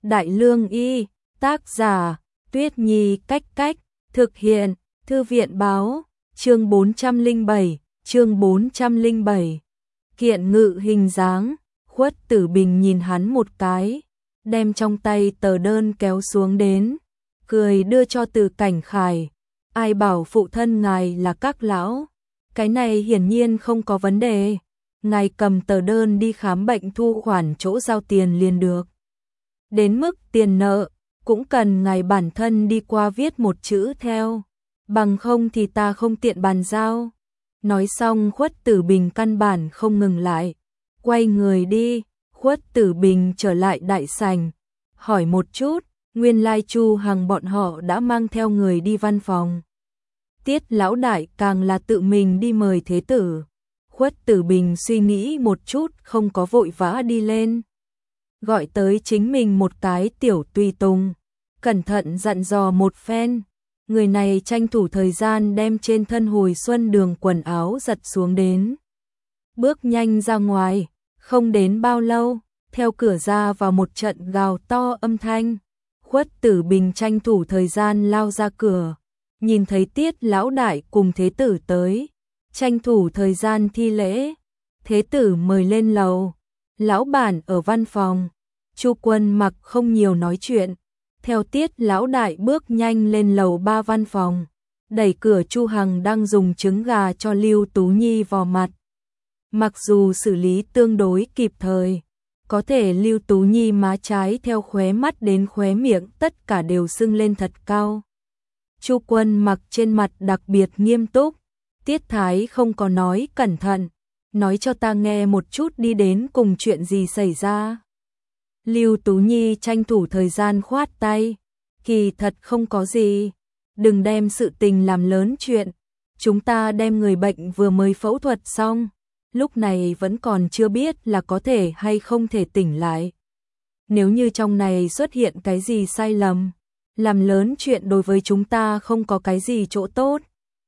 Đại Lương Y, tác giả, Tuyết Nhi Cách Cách, thực hiện, Thư viện báo, chương 407. Kiện ngự hình dáng, Khuất Tử Bình nhìn hắn một cái, đem trong tay tờ đơn kéo xuống đến, cười đưa cho Từ Cảnh Khải. Ai bảo phụ thân ngài là các lão, cái này hiển nhiên không có vấn đề. Ngài cầm tờ đơn đi khám bệnh thu khoản chỗ giao tiền liền được. Đến mức tiền nợ, cũng cần ngài bản thân đi qua viết một chữ theo, bằng không thì ta không tiện bàn giao. Nói xong Khuất Tử Bình căn bản không ngừng lại, quay người đi. Khuất Tử Bình trở lại đại sảnh, hỏi một chút, nguyên lai Chu Hằng bọn họ đã mang theo người đi văn phòng. Tiết lão đại càng là tự mình đi mời thế tử. Khuất Tử Bình suy nghĩ một chút không có vội vã đi lên. Gọi tới chính mình một cái tiểu tùy tùng, cẩn thận dặn dò một phen. Người này tranh thủ thời gian đem trên thân Hồi Xuân Đường quần áo giật xuống đến. Bước nhanh ra ngoài, không đến bao lâu, theo cửa ra vào một trận gào to âm thanh. Khuất Tử Bình tranh thủ thời gian lao ra cửa, nhìn thấy Tiết lão đại cùng thế tử tới, tranh thủ thời gian thi lễ. Thế tử mời lên lầu, lão bản ở văn phòng. Chu Quân Mặc không nhiều nói chuyện, theo Tiết lão đại bước nhanh lên lầu 3 văn phòng, đẩy cửa. Chu Hằng đang dùng trứng gà cho Lưu Tú Nhi vò mặt. Mặc dù xử lý tương đối kịp thời, có thể Lưu Tú Nhi má trái theo khóe mắt đến khóe miệng tất cả đều sưng lên thật cao. Chu Quân Mặc trên mặt đặc biệt nghiêm túc. Tiết Thái không có nói cẩn thận, nói cho ta nghe một chút đi, đến cùng chuyện gì xảy ra. Lưu Tú Nhi tranh thủ thời gian khoát tay, kỳ thật không có gì, đừng đem sự tình làm lớn chuyện. Chúng ta đem người bệnh vừa mới phẫu thuật xong, lúc này vẫn còn chưa biết là có thể hay không thể tỉnh lại. Nếu như trong này xuất hiện cái gì sai lầm, làm lớn chuyện đối với chúng ta không có cái gì chỗ tốt.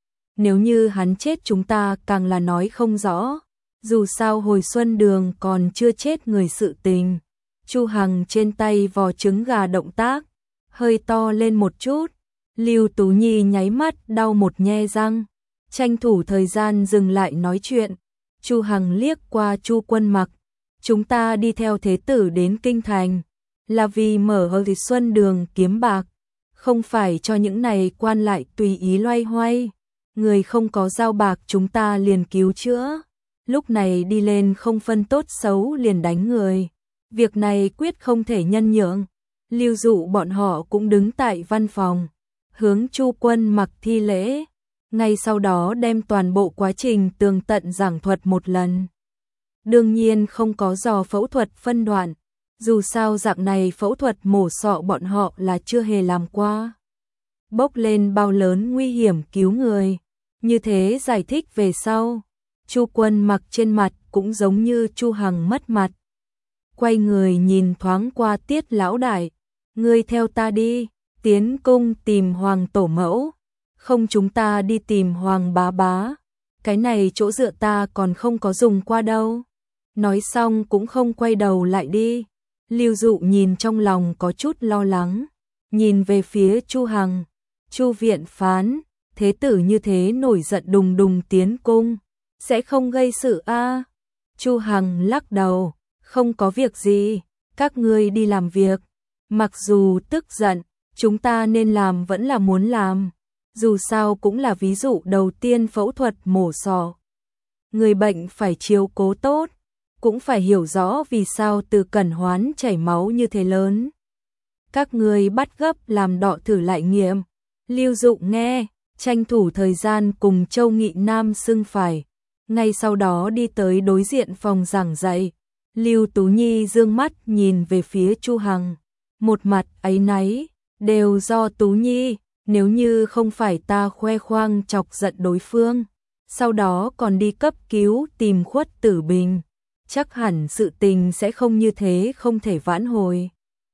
Nếu như hắn chết chúng ta càng là nói không rõ, dù sao Hồi Xuân Đường còn chưa chết người sự tình. Chu Hằng trên tay vò trứng gà động tác hơi to lên một chút. Lưu Tú Nhi nháy mắt đau một nhe răng, tranh thủ thời gian dừng lại nói chuyện. Chu Hằng liếc qua Chu Quân Mặc, chúng ta đi theo thế tử đến kinh thành là vì mở Hồi Xuân Đường kiếm bạc, không phải cho những này quan lại tùy ý loay hoay. Người không có giao bạc chúng ta liền cứu chữa, lúc này đi lên không phân tốt xấu liền đánh người, việc này quyết không thể nhân nhượng. Lưu Dụ bọn họ cũng đứng tại văn phòng, hướng Chu Quân Mặc thi lễ, ngay sau đó đem toàn bộ quá trình tường tận giảng thuật một lần. Đương nhiên không có dò phẫu thuật phân đoạn, dù sao dạng này phẫu thuật mổ sọ bọn họ là chưa hề làm qua, bốc lên bao lớn nguy hiểm cứu người. Như thế giải thích về sau, Chu Quân Mặc trên mặt cũng giống như Chu Hằng mất mặt. Quay người nhìn thoáng qua Tiết lão đại, ngươi theo ta đi, tiến cung tìm Hoàng tổ mẫu, không chúng ta đi tìm Hoàng bá bá, cái này chỗ dựa ta còn không có dùng qua đâu. Nói xong cũng không quay đầu lại đi. Lưu Dụ nhìn trong lòng có chút lo lắng, nhìn về phía Chu Hằng. Chu viện phán, thế tử như thế nổi giận đùng đùng tiến cung, sẽ không gây sự a? Chu Hằng lắc đầu, không có việc gì, các ngươi đi làm việc. Mặc dù tức giận, chúng ta nên làm vẫn là muốn làm, dù sao cũng là ví dụ đầu tiên phẫu thuật mổ sọ. Người bệnh phải chiếu cố tốt, cũng phải hiểu rõ vì sao Từ Cẩn Hoán chảy máu như thế lớn. Các ngươi bắt gấp làm đọ thử lại nghiệm. Lưu Dụ nghe, tranh thủ thời gian cùng Châu Nghị Nam xưng phải, ngay sau đó đi tới đối diện phòng giảng dạy. Lưu Tú Nhi dương mắt nhìn về phía Chu Hằng, một mặt áy náy, đều do Tú Nhi, nếu như không phải ta khoe khoang chọc giận đối phương, sau đó còn đi cấp cứu tìm Khuất Tử Bình, chắc hẳn sự tình sẽ không như thế, không thể vãn hồi.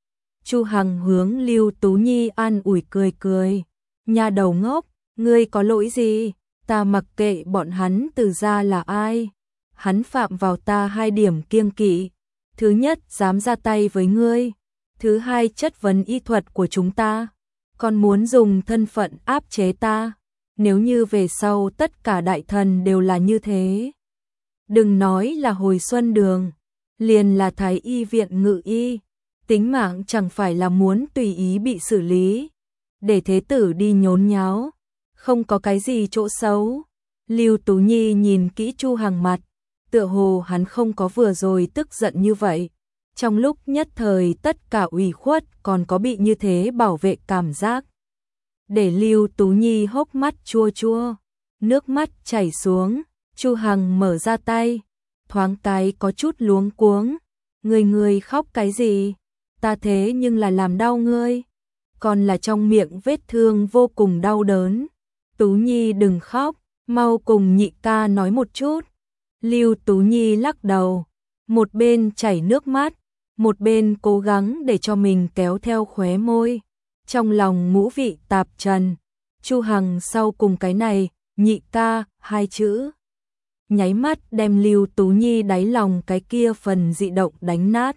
Chu Hằng hướng Lưu Tú Nhi an ủi cười cười, nhà đầu ngốc, ngươi có lỗi gì, ta mặc kệ bọn hắn Từ gia là ai. Hắn phạm vào ta 2 điểm kiêng kỵ. Thứ nhất, dám ra tay với ngươi. Thứ hai, chất vấn y thuật của chúng ta. Còn muốn dùng thân phận áp chế ta. Nếu như về sau tất cả đại thần đều là như thế. Đừng nói là Hồi Xuân Đường, liền là Thái Y viện Ngự Y. Tính mạng chẳng phải là muốn tùy ý bị xử lý. Để thế tử đi nhốn nháo. Không có cái gì chỗ xấu. Lưu Tú Nhi nhìn kỹ Chu Hằng mặt. Tựa hồ hắn không có vừa rồi tức giận như vậy. Trong lúc nhất thời tất cả ủy khuất còn có bị như thế bảo vệ cảm giác. Để Lưu Tú Nhi hốc mắt chua chua, nước mắt chảy xuống, Chu Hằng mở ra tay, thoáng cái có chút luống cuống. Ngươi khóc cái gì? Ta thế nhưng là làm đau ngươi, còn là trong miệng vết thương vô cùng đau đớn. Tú Nhi đừng khóc, mau cùng nhị ca nói một chút. Lưu Tú Nhi lắc đầu, một bên chảy nước mắt, một bên cố gắng để cho mình kéo theo khóe môi. Trong lòng ngũ vị tạp trần, Chu Hằng sau cùng cái này, nhị ca, hai chữ. Nháy mắt đem Lưu Tú Nhi đáy lòng cái kia phần dị động đánh nát.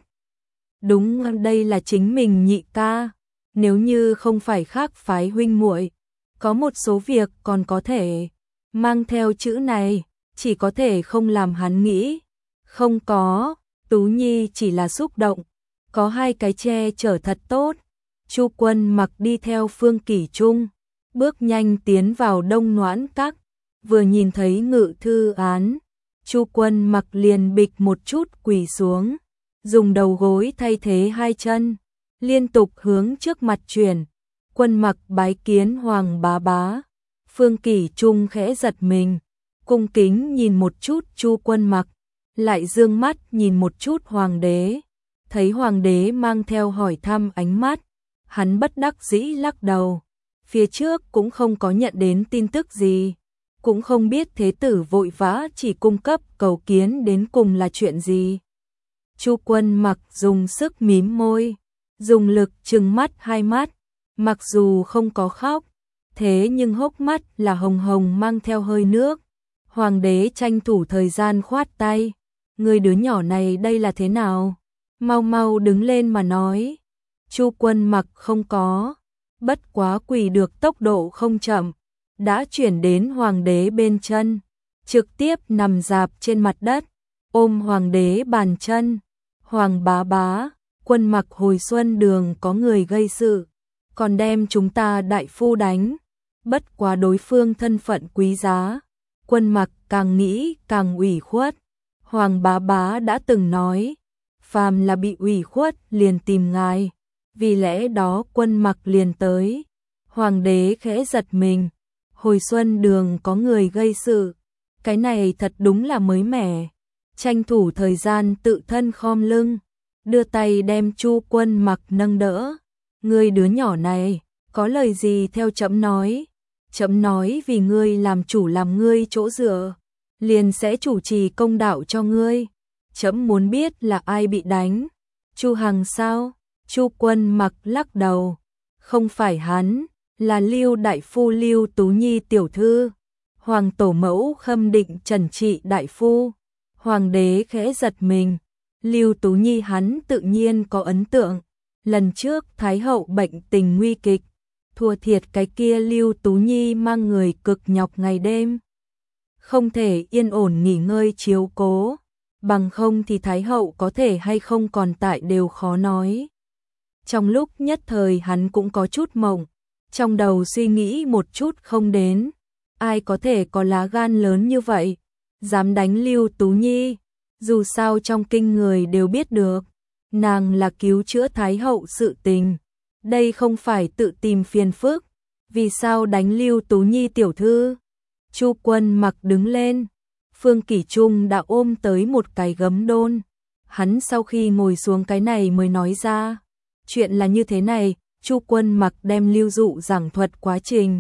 Đúng, đây là chính mình nhị ca. Nếu như không phải khác phái huynh muội, có một số việc còn có thể mang theo chữ này, chỉ có thể không làm hắn nghĩ. Không có, Tú Nhi chỉ là xúc động, có hai cái che chở thật tốt. Chu Quân Mặc đi theo Phương Kỷ Trung, bước nhanh tiến vào Đông Noãn Các, vừa nhìn thấy ngự thư án, Chu Quân Mặc liền bịch một chút quỳ xuống, dùng đầu gối thay thế hai chân, liên tục hướng trước mặt chuyển. Quân Mặc bái kiến Hoàng bá bá. Phương Kỷ Trung khẽ giật mình, cung kính nhìn một chút Chu Quân Mặc, lại dương mắt nhìn một chút Hoàng đế, thấy Hoàng đế mang theo hỏi thăm ánh mắt, hắn bất đắc dĩ lắc đầu. Phía trước cũng không có nhận đến tin tức gì, cũng không biết thế tử vội vã chỉ cung cấp cầu kiến đến cùng là chuyện gì. Chu Quân Mặc dùng sức mím môi, dùng lực trừng mắt hai mắt, mặc dù không có khóc, thế nhưng hốc mắt là hồng hồng mang theo hơi nước. Hoàng đế tranh thủ thời gian khoát tay, người đứa nhỏ này đây là thế nào? Mau mau đứng lên mà nói. Chu Quân Mặc không có, bất quá quỳ được tốc độ không chậm, đã chuyển đến Hoàng đế bên chân, trực tiếp nằm rạp trên mặt đất, ôm Hoàng đế bàn chân. Hoàng bá bá, Quân Mặc Hồi Xuân Đường có người gây sự, còn đem chúng ta đại phu đánh, bất quá đối phương thân phận quý giá. Quân Mặc càng nghĩ càng ủy khuất. Hoàng bá bá đã từng nói, phàm là bị ủy khuất liền tìm ngài, vì lẽ đó Quân Mặc liền tới. Hoàng đế khẽ giật mình, Hồi Xuân Đường có người gây sự, cái này thật đúng là mới mẻ. Tranh thủ thời gian tự thân khom lưng, đưa tay đem Chu Quân Mặc nâng đỡ. Ngươi đứa nhỏ này, có lời gì theo trẫm nói. Trẫm nói vì ngươi làm chủ làm ngươi chỗ dựa, liền sẽ chủ trì công đạo cho ngươi. Trẫm muốn biết là ai bị đánh. Chu Hằng sao? Chu Quân Mặc lắc đầu, không phải hắn, là Lưu đại phu Lưu Tú Nhi tiểu thư. Hoàng tổ mẫu khâm định trần trị đại phu. Hoàng đế khẽ giật mình, Lưu Tú Nhi hắn tự nhiên có ấn tượng. Lần trước Thái hậu bệnh tình nguy kịch, thua thiệt cái kia Lưu Tú Nhi mang người cực nhọc ngày đêm, không thể yên ổn nghỉ ngơi chiếu cố, bằng không thì Thái hậu có thể hay không còn tại đều khó nói. Trong lúc nhất thời hắn cũng có chút mộng, trong đầu suy nghĩ một chút không đến, ai có thể có lá gan lớn như vậy, dám đánh Lưu Tú Nhi. Dù sao trong kinh người đều biết được, nàng là cứu chữa Thái hậu sự tình, đây không phải tự tìm phiền phức. Vì sao đánh Lưu Tú Nhi tiểu thư? Chu Quân Mặc đứng lên, Phương Kỷ Trung đã ôm tới một cái gấm đôn. Hắn sau khi ngồi xuống cái này mới nói ra, chuyện là như thế này. Chu Quân Mặc đem Lưu Dụ giảng thuật quá trình,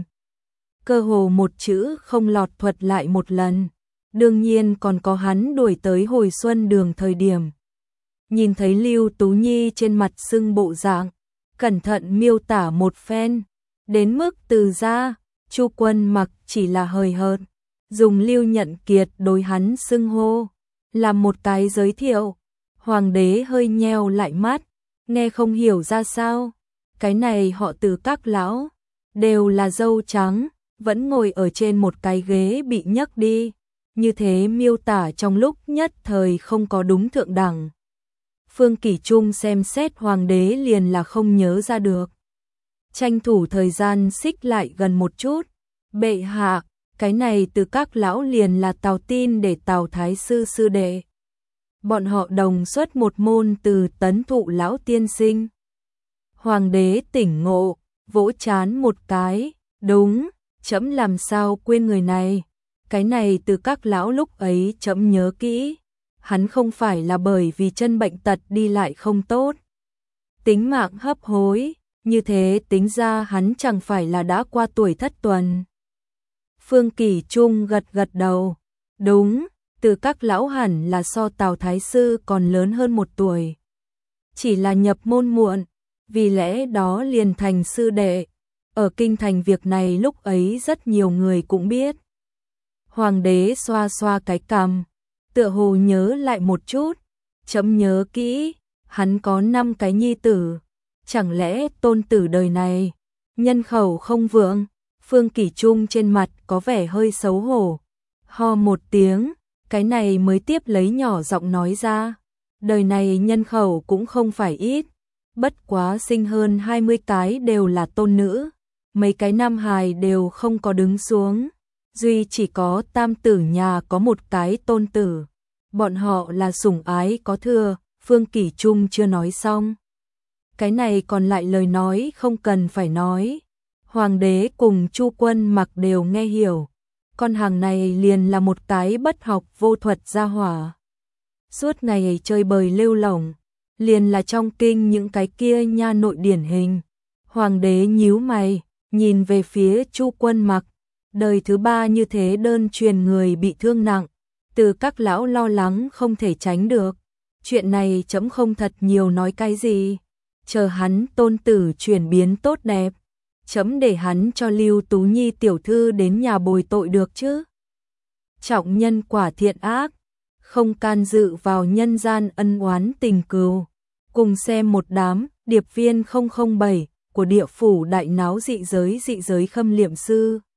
cơ hồ một chữ không lọt thuật lại một lần. Đương nhiên còn có hắn đuổi tới Hồi Xuân Đường thời điểm, nhìn thấy Lưu Tú Nhi trên mặt sưng bộ dạng, cẩn thận miêu tả một phen, đến mức từ ra, Chu Quân Mặc chỉ là hời hợt, dùng Lưu Nhận Kiệt đối hắn xưng hô, làm một cái giới thiệu. Hoàng đế hơi nheo lại mắt, nghe không hiểu ra sao, cái này họ Từ các lão, đều là râu trắng, vẫn ngồi ở trên một cái ghế bị nhấc đi, như thế miêu tả trong lúc nhất thời không có đúng thượng đẳng. Phương Kỷ Trung xem xét hoàng đế liền là không nhớ ra được. Tranh thủ thời gian xích lại gần một chút, bệ hạ, cái này Từ các lão liền là Tào Tin để Tào Thái sư sư đệ. Bọn họ đồng xuất một môn từ Tấn Thụ lão tiên sinh. Hoàng đế tỉnh ngộ, vỗ chán một cái, đúng, trẫm làm sao quên người này. Cái này Từ các lão lúc ấy trẫm nhớ kỹ, hắn không phải là bởi vì chân bệnh tật đi lại không tốt, tính mạng hấp hối, như thế tính ra hắn chẳng phải là đã qua tuổi thất tuần. Phương Kỷ Trung gật gật đầu, đúng, Từ các lão hẳn là so Tào Thái sư còn lớn hơn một tuổi. Chỉ là nhập môn muộn, vì lẽ đó liền thành sư đệ. Ở kinh thành việc này lúc ấy rất nhiều người cũng biết. Hoàng đế xoa xoa cái cằm, tựa hồ nhớ lại một chút, chấm nhớ kỹ, hắn có 5 cái nhi tử, chẳng lẽ tôn tử đời này nhân khẩu không vượng. Phương Kỷ Trung trên mặt có vẻ hơi xấu hổ, ho một tiếng, cái này mới tiếp lấy nhỏ giọng nói ra, đời này nhân khẩu cũng không phải ít, bất quá sinh hơn 20 cái đều là tôn nữ, mấy cái nam hài đều không có đứng xuống, duy chỉ có tam tử nhà có một cái tôn tử, bọn họ là sủng ái có thừa. Phương Kỷ Trung chưa nói xong, cái này còn lại lời nói không cần phải nói, hoàng đế cùng Chu Quân Mặc đều nghe hiểu, con hàng này liền là một cái bất học vô thuật gia hỏa, suốt ngày chơi bời lêu lổng, liền là trong kinh những cái kia nha nội điển hình. Hoàng đế nhíu mày, nhìn về phía Chu Quân Mặc, đời thứ 3 như thế đơn truyền người bị thương nặng, Từ các lão lo lắng không thể tránh được, chuyện này chấm không thật nhiều nói cái gì, chờ hắn tôn tử chuyển biến tốt đẹp, chấm để hắn cho Lưu Tú Nhi tiểu thư đến nhà bồi tội được chứ. Trọng nhân quả thiện ác, không can dự vào nhân gian ân oán tình cừu. Cùng xem một đám điệp viên 007 của địa phủ đại náo dị giới khâm liệm sư.